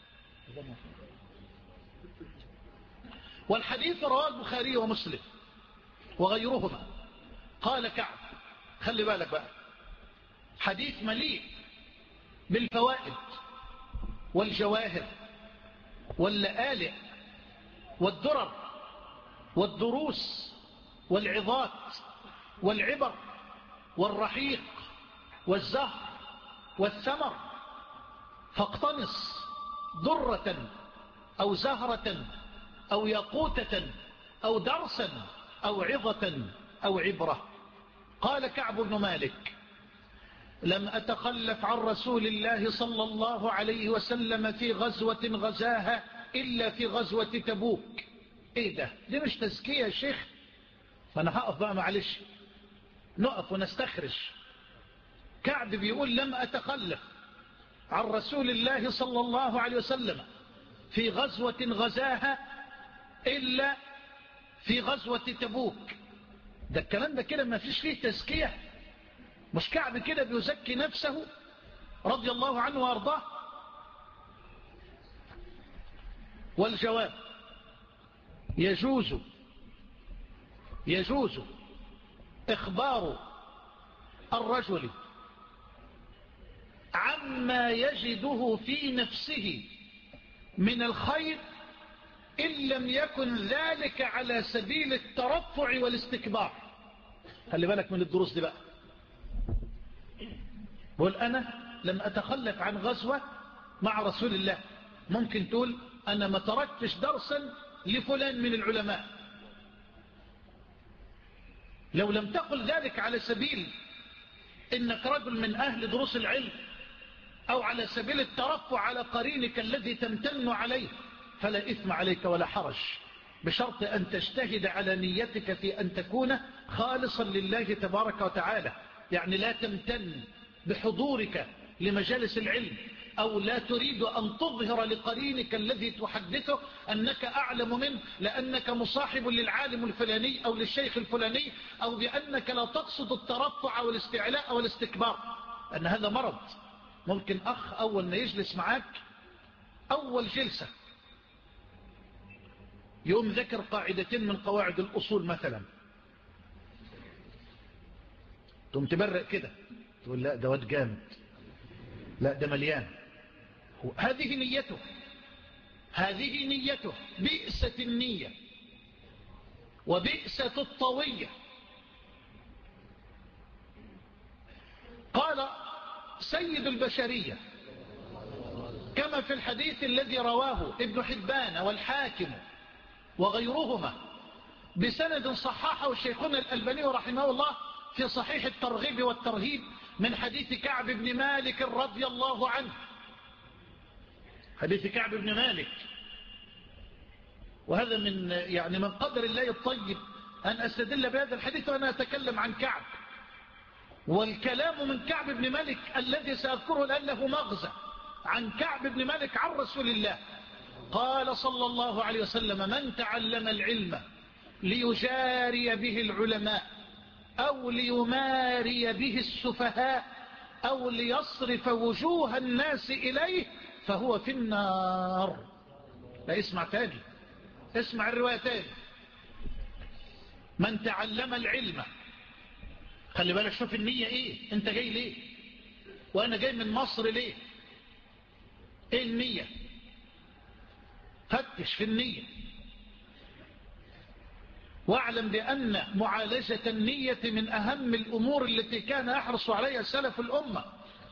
والحديث رواه البخاري ومسلم وغيرهما. قال كعب، خلي بالك بقى، حديث مليء بالفوائد والجواهر واللآلئ والدرر والدروس والعظات والعبر والرحيق والزهر والثمر، فاقتنص درة أو زهرة أو ياقوتة أو درسا أو عظة أو عبرة. قال كعب بن مالك: لم أتخلف عن رسول الله صلى الله عليه وسلم في غزوة غزاها إلا في غزوة تبوك. إيه ده؟ دي مش تزكية يا شيخ؟ فأنا هقف بقى، معلش نقف ونستخرج. كعب بيقول: لم أتخلف عن رسول الله صلى الله عليه وسلم في غزوة غزاها إلا في غزوة تبوك. ده الكلام ده كده ما فيش فيه تزكية؟ مش كعب كده بيزكي نفسه رضي الله عنه وارضاه؟ والجواب: يجوز يجوز إخبار الرجل عما يجده في نفسه من الخير إن لم يكن ذلك على سبيل الترفع والاستكبار. خلي بالك من الدروس دي بقى. بقول: أنا لم أتخلف عن غزوة مع رسول الله. ممكن تقول: أنا ما تركتش درسا لفلان من العلماء. لو لم تقل ذلك على سبيل إنك رجل من أهل دروس العلم أو على سبيل الترفع على قرينك الذي تمتن عليه فلا إثم عليك ولا حرج، بشرط أن تجتهد على نيتك في أن تكون خالصا لله تبارك وتعالى. يعني لا تمتن بحضورك لمجالس العلم، أو لا تريد أن تظهر لقرينك الذي تحدثه أنك أعلم منه لأنك مصاحب للعالم الفلاني أو للشيخ الفلاني، أو بأنك لا تقصد الترفع أو الاستعلاء أو الاستكبار، أن هذا مرض. ممكن أخ أول ما يجلس معاك أول جلسة يوم ذكر قاعدتين من قواعد الأصول مثلا، تقوم تبرق كده تقول: لا ده واد جامد، لا ده مليان. هذه نيته، هذه نيته. بئست النية وبئست الطوية. قال سيد البشرية كما في الحديث الذي رواه ابن حبان والحاكم وغيرهما بسند صححه شيخنا الألباني رحمه الله في صحيح الترغيب والترهيب من حديث كعب بن مالك رضي الله عنه. حديث كعب بن مالك، وهذا من يعني من قدر الله الطيب أن أستدل بهذا الحديث وأنا أتكلم عن كعب. والكلام من كعب بن مالك الذي سأذكره الآن له مغزى عن كعب بن مالك عن رسول الله. قال صلى الله عليه وسلم: من تعلم العلم ليجاري به العلماء أو ليماري به السفهاء أو ليصرف وجوه الناس إليه فهو في النار. لا، اسمع تاني، اسمع الرواية تاني. من تعلم العلم، خلي بالك، شوف النية ايه، انت جاي ليه وانا جاي من مصر ليه، إيه النية؟ فتش في النية، واعلم بأن معالجة النية من أهم الأمور التي كان يحرص عليها سلف الأمة.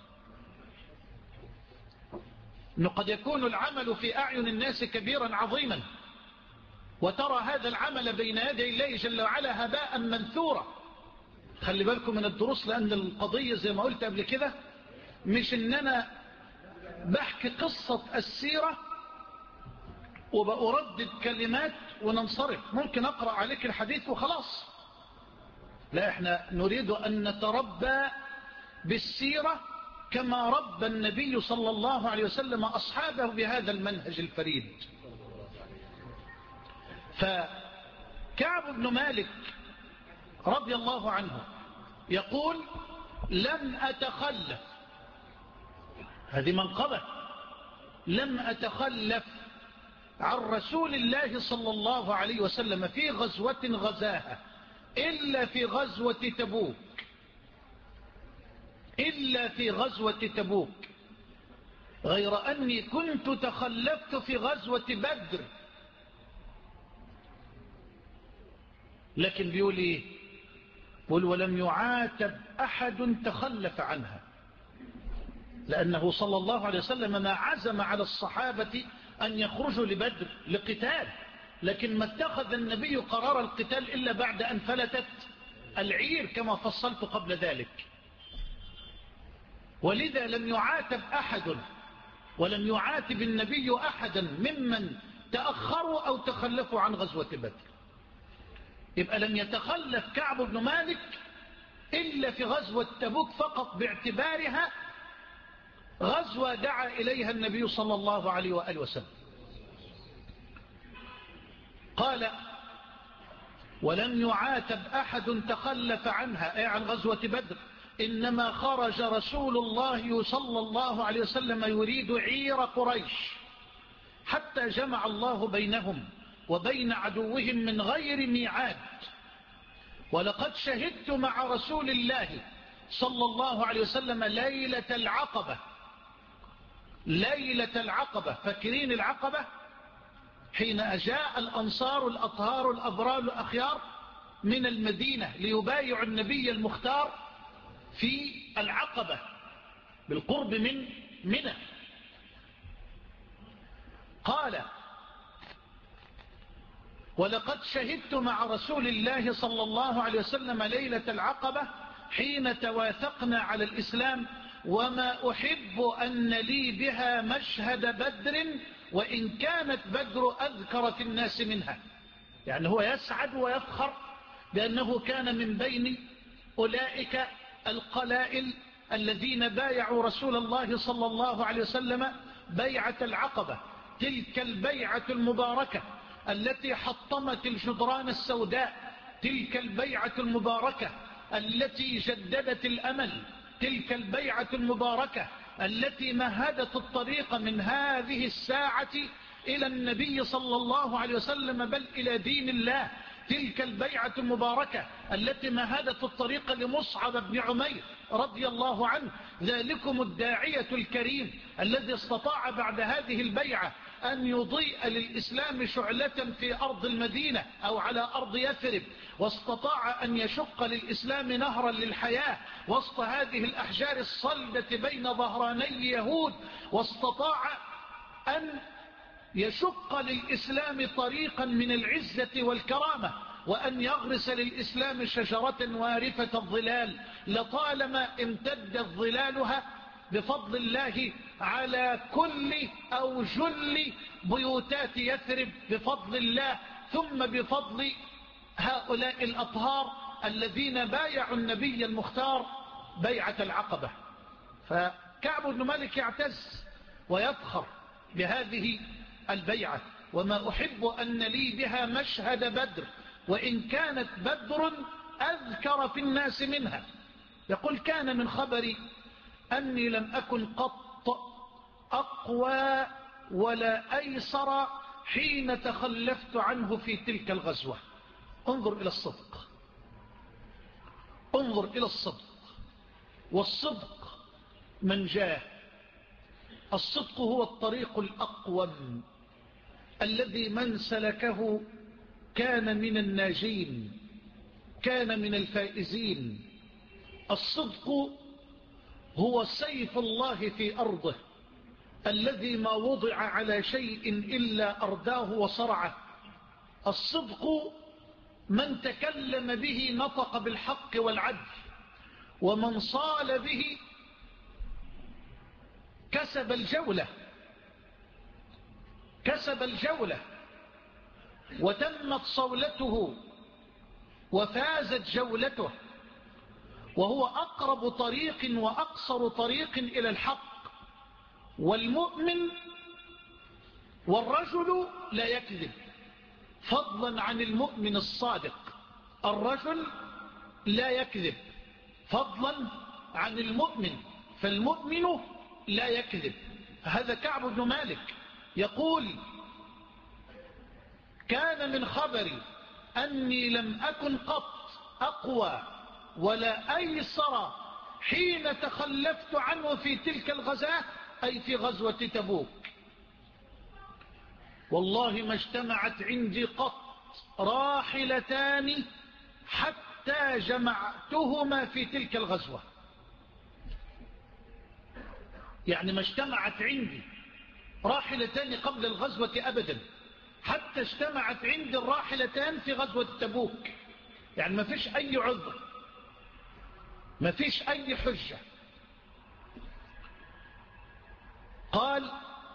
أنه قد يكون العمل في أعين الناس كبيرا عظيما، وترى هذا العمل بين يدي الله جل وعلا هباء منثورا. خلي بالكم من الدروس، لأن القضية زي ما قلت قبل كده مش إن أنا بحكي قصة السيرة وبأردد كلمات وننصرف، ممكن أقرأ عليك الحديث وخلاص. لا، احنا نريد أن نتربى بالسيرة كما ربى النبي صلى الله عليه وسلم أصحابه بهذا المنهج الفريد. فكعب بن مالك رضي الله عنه يقول: لم أتخلف، هذه منقبة، لم أتخلف عن رسول الله صلى الله عليه وسلم في غزوة غزاها إلا في غزوة تبوك، إلا في غزوة تبوك، غير أني كنت تخلفت في غزوة بدر. لكن بيقول إيه؟ بيقول: ولم يعاتب أحد تخلف عنها، لأنه صلى الله عليه وسلم ما عزم على الصحابة أن يخرجوا لبدر لقتال، لكن ما اتخذ النبي قرار القتال إلا بعد أن فلتت العير كما فصلت قبل ذلك. ولذا لم يعاتب أحد، ولم يعاتب النبي أحدا ممن تأخروا أو تخلفوا عن غزوة بدر. يبقى لم يتخلف كعب بن مالك إلا في غزوة تبوك فقط، باعتبارها غزوة دعا إليها النبي صلى الله عليه وآله وسلم. قال: ولم يعاتب أحد تخلف عنها، أي عن غزوة بدر، إنما خرج رسول الله صلى الله عليه وسلم يريد عير قريش، حتى جمع الله بينهم وبين عدوهم من غير ميعاد. ولقد شهدت مع رسول الله صلى الله عليه وسلم ليلة العقبة، ليلة العقبة، فاكرين العقبة؟ حين أجاء الأنصار الأطهار الأبرار الأخيار من المدينة ليبايعوا النبي المختار في العقبة بالقرب من منى. قال: ولقد شهدت مع رسول الله صلى الله عليه وسلم ليلة العقبة حين تواثقنا على الإسلام، وما أحب أن لي بها مشهد بدر، وإن كانت بدر أذكر في الناس منها. يعني هو يسعد ويفخر بأنه كان من بين أولئك القلائل الذين بايعوا رسول الله صلى الله عليه وسلم بيعة العقبة، تلك البيعة المباركة التي حطمت الجدران السوداء، تلك البيعة المباركة التي جددت الأمل، تلك البيعة المباركة التي مهدت الطريق من هذه الساعة إلى النبي صلى الله عليه وسلم، بل إلى دين الله، تلك البيعة المباركة التي مهدت الطريق لمصعب بن عمير رضي الله عنه، ذلكم الداعية الكريم الذي استطاع بعد هذه البيعة أن يضيء للإسلام شعلة في أرض المدينة أو على أرض يثرب، واستطاع أن يشق للإسلام نهرا للحياة وسط هذه الأحجار الصلدة بين ظهراني يهود، واستطاع أن يشق للإسلام طريقا من العزة والكرامة، وأن يغرس للإسلام شجرة وارفة الظلال لطالما امتدت ظلالها بفضل الله على كل أو جل بيوتات يثرب بفضل الله، ثم بفضل هؤلاء الأطهار الذين بايعوا النبي المختار بيعة العقبة. فكعب بن مالك يعتز ويفخر بهذه البيعة: وما أحب أن لي بها مشهد بدر، وإن كانت بدر أذكر في الناس منها. يقول: كان من خبري أني لم أكن قط أقوى ولا أيسر حين تخلفت عنه في تلك الغزوة. انظر إلى الصدق، انظر إلى الصدق، والصدق من جاه. الصدق هو الطريق الأقوم الذي من سلكه كان من الناجين، كان من الفائزين. الصدق هو سيف الله في أرضه الذي ما وضع على شيء إلا أرداه وصرعه. الصدق من تكلم به نطق بالحق والعدل، ومن صال به كسب الجولة كسب الجولة وتمت صولته وفازت جولته، وهو أقرب طريق وأقصر طريق إلى الحق. والمؤمن والرجل لا يكذب، فضلا عن المؤمن الصادق. الرجل لا يكذب فضلا عن المؤمن، فالمؤمن لا يكذب. هذا كعب بن مالك يقول: كان من خبري أني لم أكن قط أقوى ولا أيسر حين تخلفت عنه في تلك الغزاة، أي في غزوة تبوك. والله ما اجتمعت عندي قط راحلتان حتى جمعتهما في تلك الغزوة. يعني ما اجتمعت عندي راحلتان قبل الغزوة أبدا حتى اجتمعت عندي الراحلتان في غزوة تبوك. يعني ما فيش أي عذر، ما فيش أي حجة. قال: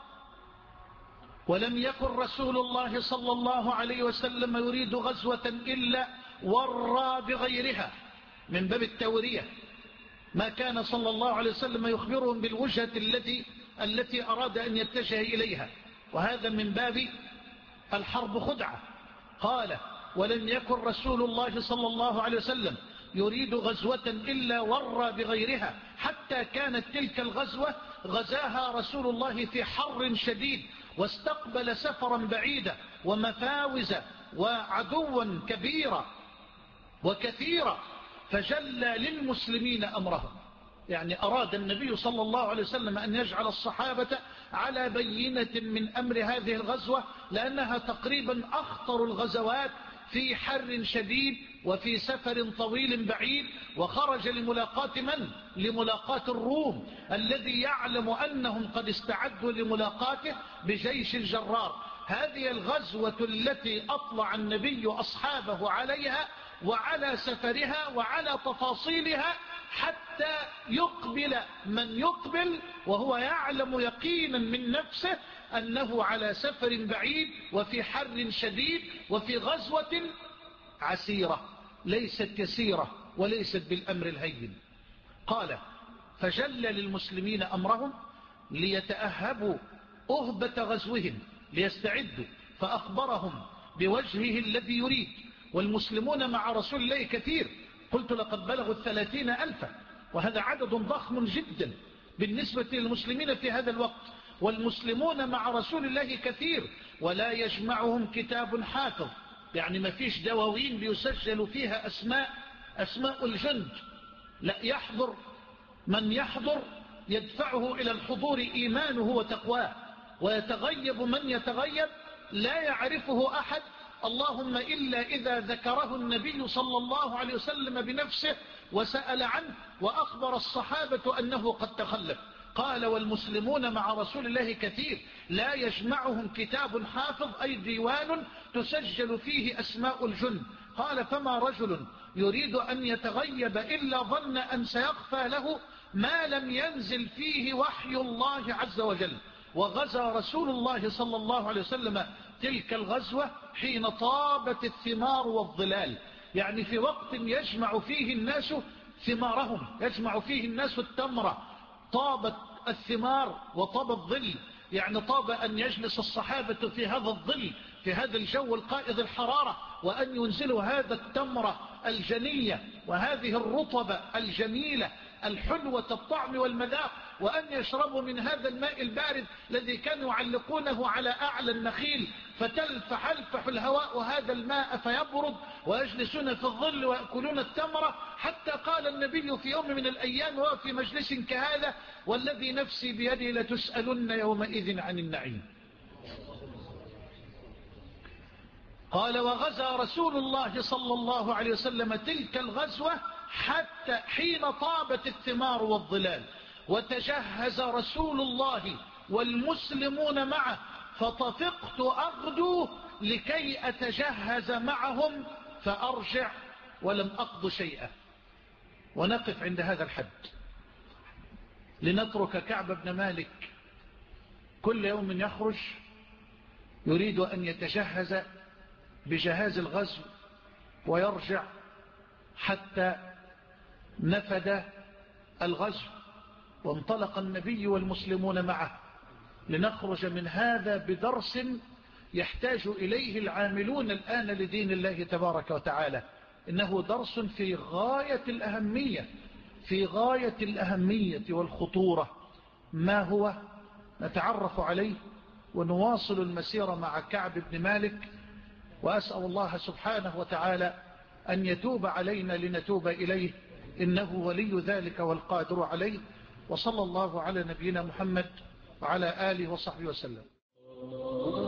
ولم يكن رسول الله صلى الله عليه وسلم يريد غزوة إلا ورى بغيرها، من باب التورية. ما كان صلى الله عليه وسلم يخبرهم بالوجهة التي التي أراد أن يتجه إليها، وهذا من باب الحرب خدعة. قال: ولم يكن رسول الله صلى الله عليه وسلم يريد غزوة إلا ورى بغيرها، حتى كانت تلك الغزوة غزاها رسول الله في حر شديد، واستقبل سفرا بعيدا ومفاوز وعدوا كبيرا وكثيرا، فجلى للمسلمين أمرهم. يعني أراد النبي صلى الله عليه وسلم أن يجعل الصحابة على بينة من أمر هذه الغزوة، لأنها تقريبا أخطر الغزوات في حر شديد وفي سفر طويل بعيد. وخرج لملاقاة من؟ لملاقاة الروم، الذي يعلم أنهم قد استعدوا لملاقاته بجيش الجرار. هذه الغزوة التي أطلع النبي أصحابه عليها وعلى سفرها وعلى تفاصيلها، حتى يقبل من يقبل وهو يعلم يقينا من نفسه أنه على سفر بعيد وفي حر شديد وفي غزوة عسيرة ليست كثيرة وليست بالأمر الهين. قال: فجل للمسلمين أمرهم ليتأهبوا أهبة غزوهم ليستعدوا، فأخبرهم بوجهه الذي يريد. والمسلمون مع رسول الله كثير، قلت لقد بلغوا الثلاثين ألفا، وهذا عدد ضخم جدا بالنسبة للمسلمين في هذا الوقت. والمسلمون مع رسول الله كثير، ولا يجمعهم كتاب حافظ، يعني ما فيش دواوين بيسجل فيها أسماء أسماء الجند. لا، يحضر من يحضر يدفعه إلى الحضور إيمانه وتقواه، ويتغيب من يتغيب لا يعرفه أحد، اللهم إلا إذا ذكره النبي صلى الله عليه وسلم بنفسه وسأل عنه وأخبر الصحابة أنه قد تخلف. قال: والمسلمون مع رسول الله كثير، لا يجمعهم كتاب حافظ، أي ديوان تسجل فيه أسماء الجند. قال: فما رجل يريد أن يتغيب إلا ظن أن سيخفى له ما لم ينزل فيه وحي الله عز وجل. وغزا رسول الله صلى الله عليه وسلم تلك الغزوة حين طابت الثمار والظلال، يعني في وقت يجمع فيه الناس ثمارهم، يجمع فيه الناس التمرة. طابت الثمار وطاب الظل، يعني طاب أن يجلس الصحابة في هذا الظل في هذا الجو القائد الحرارة، وأن ينزلوا هذا التمرة الجنية وهذه الرطبة الجميلة الحلوة الطعم والمذاق، وأن يشربوا من هذا الماء البارد الذي كانوا يعلقونه على أعلى النخيل فتلفح الفح الهواء وهذا الماء فيبرد، ويجلسون في الظل ويأكلون التمرة، حتى قال النبي في يوم من الأيام وفي مجلس كهذا: والذي نفسي بيده لتسألن يومئذ عن النعيم. قال: وغزا رسول الله صلى الله عليه وسلم تلك الغزوة حتى حين طابت الثمار والظلال، وتجهز رسول الله والمسلمون معه، فطفقت أغدو لكي أتجهز معهم فأرجع ولم أقض شيئا. ونقف عند هذا الحد، لنترك كعب بن مالك كل يوم يخرج يريد أن يتجهز بجهاز الغزو ويرجع حتى نفد الغزو، وانطلق النبي والمسلمون معه. لنخرج من هذا بدرس يحتاج إليه العاملون الآن لدين الله تبارك وتعالى. إنه درس في غاية الأهمية في غاية الأهمية والخطورة. ما هو؟ نتعرف عليه ونواصل المسيرة مع كعب بن مالك، وأسأل الله سبحانه وتعالى أن يتوب علينا لنتوب إليه، إنه ولي ذلك والقادر عليه. وصلى الله على نبينا محمد وعلى آله وصحبه وسلم.